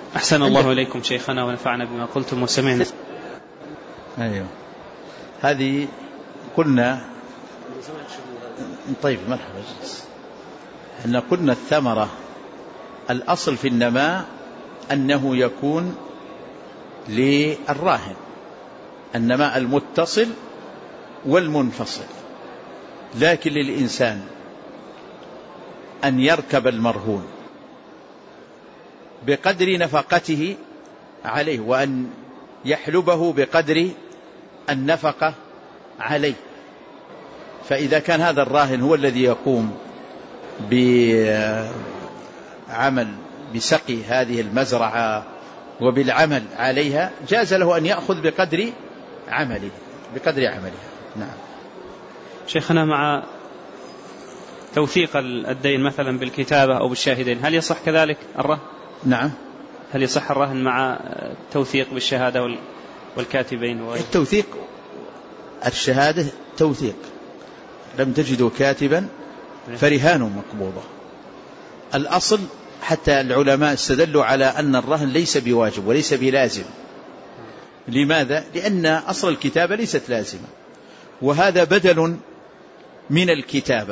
أحسن الله إليكم شيخنا ونفعنا بما قلتم وسمعنا. أيوه هذه قلنا. طيب مرحبا. احنا قلنا الثمرة الأصل في النماء أنه يكون للراهن، النماء المتصل والمنفصل، لكن للإنسان أن يركب المرهون بقدر نفقته عليه، وأن يحلبه بقدر النفقة عليه. فإذا كان هذا الراهن هو الذي يقوم بعمل بسقي هذه المزرعة وبالعمل عليها، جاز له أن يأخذ بقدر عمله. نعم. شيخنا مع توثيق الدين مثلا بالكتابة أو بالشاهدين، هل يصح كذلك الرهن؟ نعم. هل يصح الرهن مع التوثيق بالشهادة والكاتبين؟ التوثيق الشهادة توثيق، لم تجدوا كاتبا فرهان مقبوضة. الأصل حتى العلماء استدلوا على أن الرهن ليس بواجب وليس بلازم. لماذا؟ لأن أصل الكتابة ليست لازمة، وهذا بدل من الكتابة،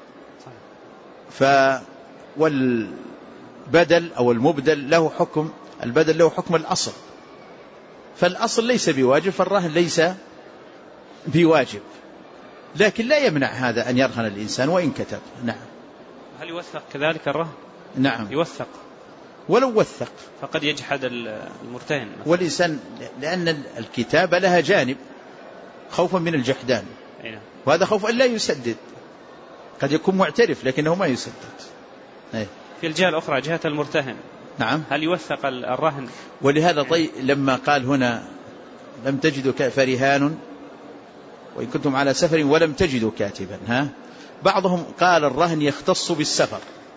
والبدل أو المبدل له حكم، البدل له حكم الأصل، فالأصل ليس بواجب، فالرهن ليس بواجب، لكن لا يمنع هذا أن يرهن الإنسان وإن كتب. نعم. هل يوثق كذلك الرهن؟ نعم يوثق، ولو وثق فقد يجحد المرتهن والإنسان، لأن الكتابة لها جانب خوفا من الجحدان، وهذا خوف أن لا يسدد، قد يكون معترف لكنه ما يسدد. في الجهة الأخرى جهة المرتهن، نعم، هل يوثق الرهن؟ ولهذا لما قال هنا لم تجدوا فرهان وإن كنتم على سفر ولم تجدوا كاتبا، بعضهم قال الرهن يختص بالسفر،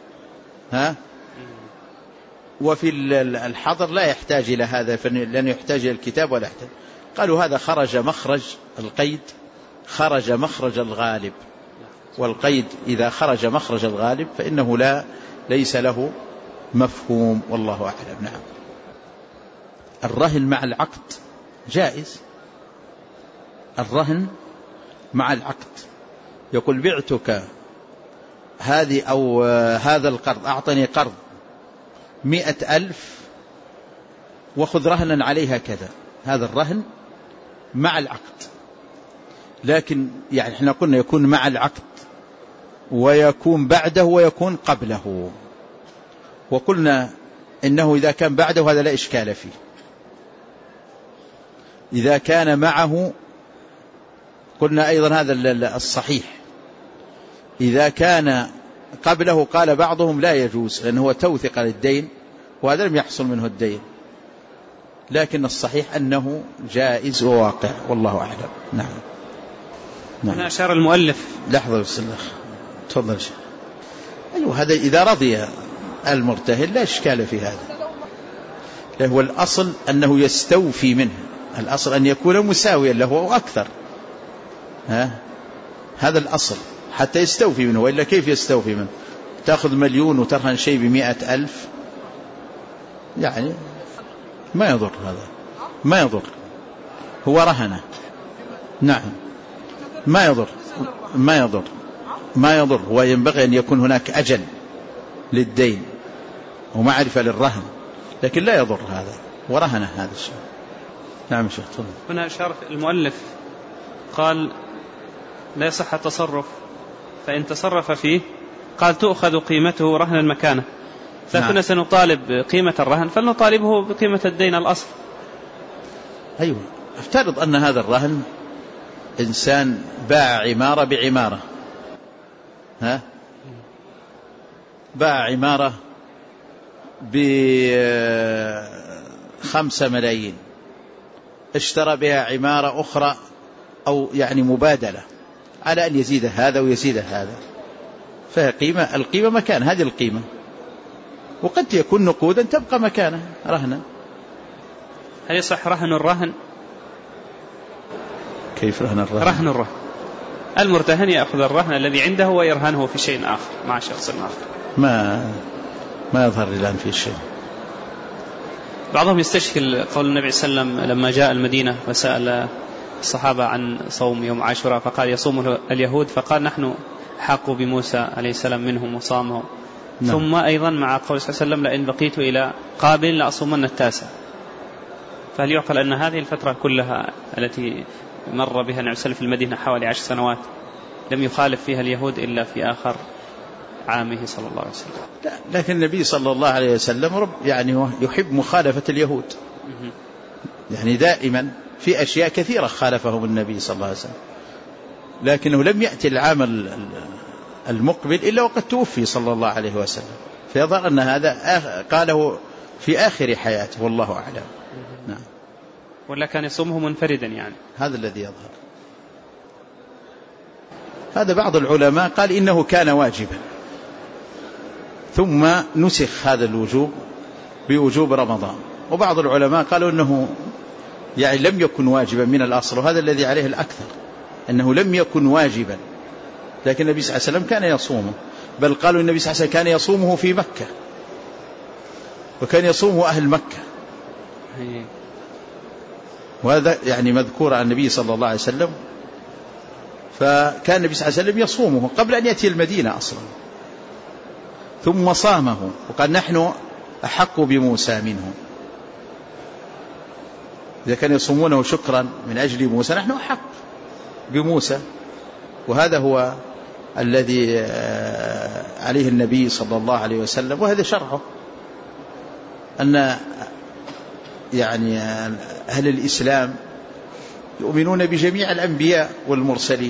وفي الحضر لا يحتاج إلى هذا، لأنه يحتاج إلى الكتاب ولا يحتاج. قالوا هذا خرج مخرج القيد، خرج مخرج الغالب، والقيد إذا خرج مخرج الغالب فإنه ليس له مفهوم، والله أعلم. نعم. الرهن مع العقد جائز، الرهن مع العقد، يقول بعتك هذه أو هذا القرض، أعطني قرض 100,000 وخذ رهنا عليها كذا، هذا الرهن مع العقد. لكن يعني احنا قلنا يكون مع العقد ويكون بعده ويكون قبله، وقلنا إنه إذا كان بعده هذا لا إشكال فيه. إذا كان معه قلنا أيضا هذا الصحيح. إذا كان قبله قال بعضهم لا يجوز، لأنه هو توثق للدين وهذا لم يحصل منه الدين، لكن الصحيح أنه جائز وواقع، والله أعلم. نعم. هنا أشار المؤلف. لحظة بس الله، تفضل. أيوه، هذا إذا رضي المرتهن لا إشكال في هذا، هو الأصل أنه يستوفي منه، الأصل أن يكون مساويا له أو أكثر، هذا الأصل حتى يستوفي منه، وإلا كيف يستوفي منه؟ تأخذ 1,000,000 وترهن شيء ب100,000، يعني ما يضر، هذا ما يضر، هو رهنه. نعم، ما يضر، وينبغي أن يكون هناك أجل للدين ومعرفة للرهن، لكن لا يضر هذا، ورهنه هذا الشيء. نعم شيخ. هنا أشار المؤلف قال لا يصح التصرف، فإن تصرف فيه قال تؤخذ قيمته رهنا مكانه، فكنا سنطالب قيمة الرهن فلنطالبه بقيمة الدين الأصل. أيوة، افترض أن هذا الرهن إنسان باع عمارة بعمارة، باع عمارة ب5 ملايين، اشترى بها عمارة أخرى، أو يعني مبادلة على أن يزيد هذا ويزيد هذا، فهي القيمة مكان هذه القيمة، وقد يكون نقودا تبقى مكانه رهنا. هل يصح رهن الرهن؟ كيف رهن الرهن؟ رهن الرهن، المرتهن يأخذ الرهن الذي عنده ويرهنه في شيء آخر مع شخص آخر. ما يظهر الآن في شيء. بعضهم يستشكل قول النبي صلى الله عليه وسلم لما جاء المدينة وسأل الصحابة عن صوم يوم عاشوراء فقال يصوم اليهود، فقال نحن حاقوا بموسى عليه السلام منهم وصامه. ثم أيضا مع قول صلى الله عليه وسلم لئن بقيت إلى قابل لأصومن التاسع. فهل يعقل أن هذه الفترة كلها التي مر بها النبي في المدينة حوالي 10 سنوات لم يخالف فيها اليهود إلا في آخر عامه صلى الله عليه وسلم؟ لا، لكن النبي صلى الله عليه وسلم يعني يحب مخالفة اليهود، يعني دائما في أشياء كثيرة خالفهم النبي صلى الله عليه وسلم، لكنه لم يأتي العام المقبل إلا وقد توفي صلى الله عليه وسلم، فيظهر أن هذا قاله في آخر حياته والله أعلم. نعم. ولا كان يصومه منفردا يعني؟ هذا الذي يظهر. هذا بعض العلماء قال إنه كان واجبا ثم نسخ هذا الوجوب بوجوب رمضان، وبعض العلماء قالوا إنه يعني لم يكن واجبا من الأصل، وهذا الذي عليه الأكثر أنه لم يكن واجبا، لكن النبي صلى الله عليه وسلم كان يصومه، بل قالوا النبي صلى الله عليه وسلم كان يصومه في مكة وكان يصومه أهل مكة، وهذا يعني مذكور عن النبي صلى الله عليه وسلم. فكان النبي صلى الله عليه وسلم يصومه قبل أن يأتي المدينة أصلا، ثم صامه وقال نحن أحق بموسى منه. إذا كان يصومونه شكرا من أجل موسى نحن أحق بموسى، وهذا هو الذي عليه النبي صلى الله عليه وسلم، وهذا شرعه، أن يعني أهل الإسلام يؤمنون بجميع الأنبياء والمرسلين،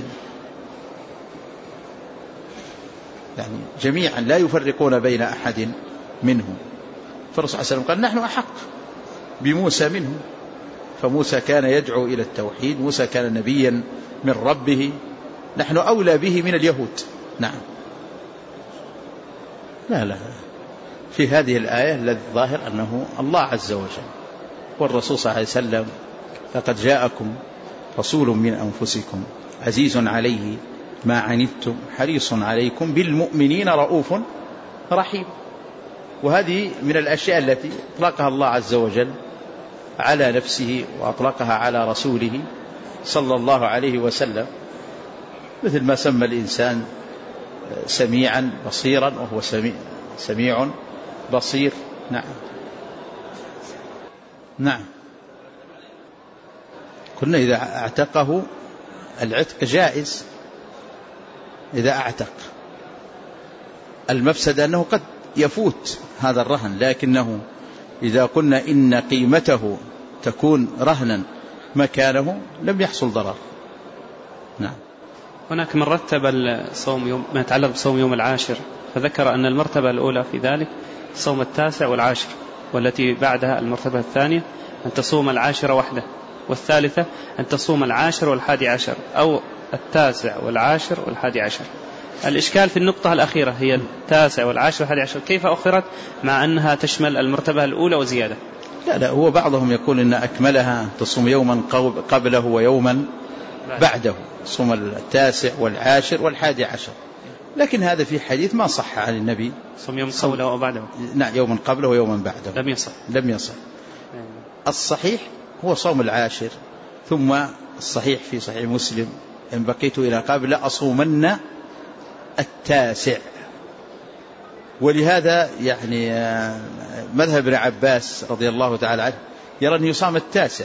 يعني جميعا لا يفرقون بين أحد منهم. فالرسول صلى الله عليه وسلم قال نحن أحق بموسى منه، فموسى كان يدعو إلى التوحيد، موسى كان نبيا من ربه، نحن أولى به من اليهود. نعم. لا في هذه الآية الذي ظاهر أنه الله عز وجل والرسول صلى الله عليه وسلم لقد جاءكم رسول من أنفسكم عزيز عليه ما عنتم حريص عليكم بالمؤمنين رؤوف رحيم. وهذه من الأشياء التي أطلقها الله عز وجل على نفسه وأطلقها على رسوله صلى الله عليه وسلم، مثل ما سمى الإنسان سميعا بصيرا وهو سميع بصير. نعم. قلنا إذا اعتقه العتق جائز، إذا اعتق. المفسد أنه قد يفوت هذا الرهن، لكنه إذا قلنا إن قيمته تكون رهنا مكانه لم يحصل ضرر. نعم. هناك من رتب الصوم يوم ما يتعلق بصوم يوم العاشر، فذكر أن المرتبة الأولى في ذلك صوم التاسع والعاشر، والتي بعدها المرتبة الثانية أن تصوم العاشر وحده، والثالثة أن تصوم العاشر والحادي عشر، أو التاسع والعاشر والحادي عشر. الإشكال في النقطة الأخيرة هي التاسع والعاشر والحادي عشر، كيف أخرت مع أنها تشمل المرتبة الأولى وزيادة؟ لا، هو بعضهم يقول إن أكملها تصوم يوما قبله ويوما بعده، صوم التاسع والعاشر والحادي عشر، لكن هذا في حديث ما صح عن النبي. صوم يوم قبله وبعده. نعم، يوما قبله ويوما بعده لم يصح. الصحيح هو صوم العاشر، ثم الصحيح في صحيح مسلم إن بقيت إلى قابل أصومن التاسع. ولهذا يعني مذهب ابن عباس رضي الله تعالى عنه يرى أن يصام التاسع.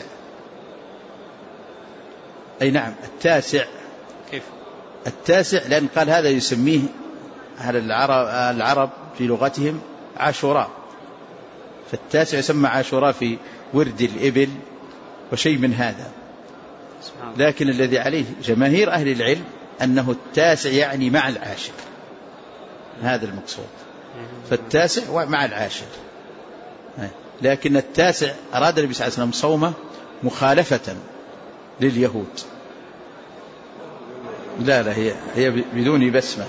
أي نعم التاسع. كيف؟ التاسع لأن قال هذا يسميه أهل العرب في لغتهم عاشوراء، فالتاسع يسمى عاشوراء في ورد الإبل وشيء من هذا. لكن الذي عليه جماهير أهل العلم أنه التاسع يعني مع العاشر، هذا المقصود، فالتاسع مع العاشر. لكن التاسع أراد النبي صلى الله عليه وسلم صومه مخالفة لليهود. لا هي بدون بسمة.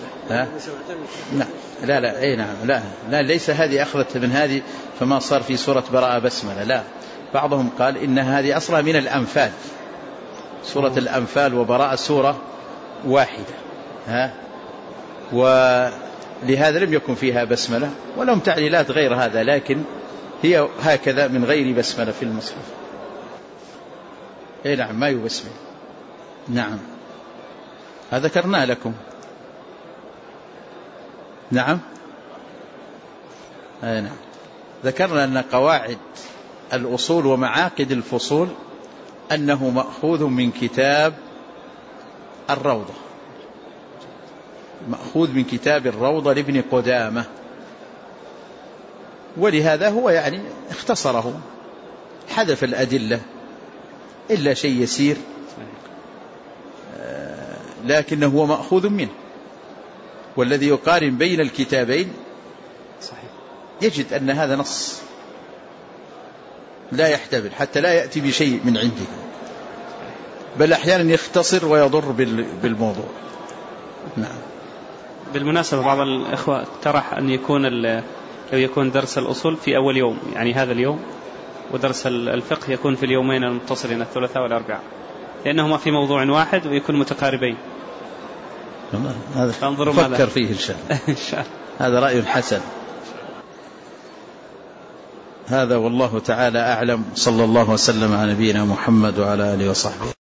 لا أي نعم لا ليس هذه أخذت من هذه فما صار في سورة براءة بسمة. لا، بعضهم قال إن هذه أصلا من الأنفال، سورة الأنفال وبراءة سورة واحدة، ولهذا لم يكن فيها بسملة، ولهم تعليلات غير هذا، لكن هي هكذا من غير بسملة في المصحف. اي نعم ما يبسمل. نعم هذا ذكرنا لكم. نعم اي نعم ذكرنا أن قواعد الأصول ومعاقد الفصول أنه مأخوذ من كتاب الروضة، مأخوذ من كتاب الروضة لابن قدامة، ولهذا هو يعني اختصره، حذف الأدلة إلا شيء يسير، لكنه هو مأخوذ منه. والذي يقارن بين الكتابين يجد أن هذا نص لا يحتمل، حتى لا يأتي بشيء من عنده، بل أحيانا يختصر ويضر بالموضوع. نعم. بالمناسبة بعض الإخوة اقترح أن يكون لو يكون درس الأصول في أول يوم، يعني هذا اليوم، ودرس الفقه يكون في اليومين المتصلين الثلاثاء والأربعاء، لأنهما في موضوع واحد ويكون متقاربين. هذا فكر فيه إن شاء الله. هذا رأي حسن. هذا والله تعالى أعلم. صلى الله وسلم على نبينا محمد وعلى آله وصحبه.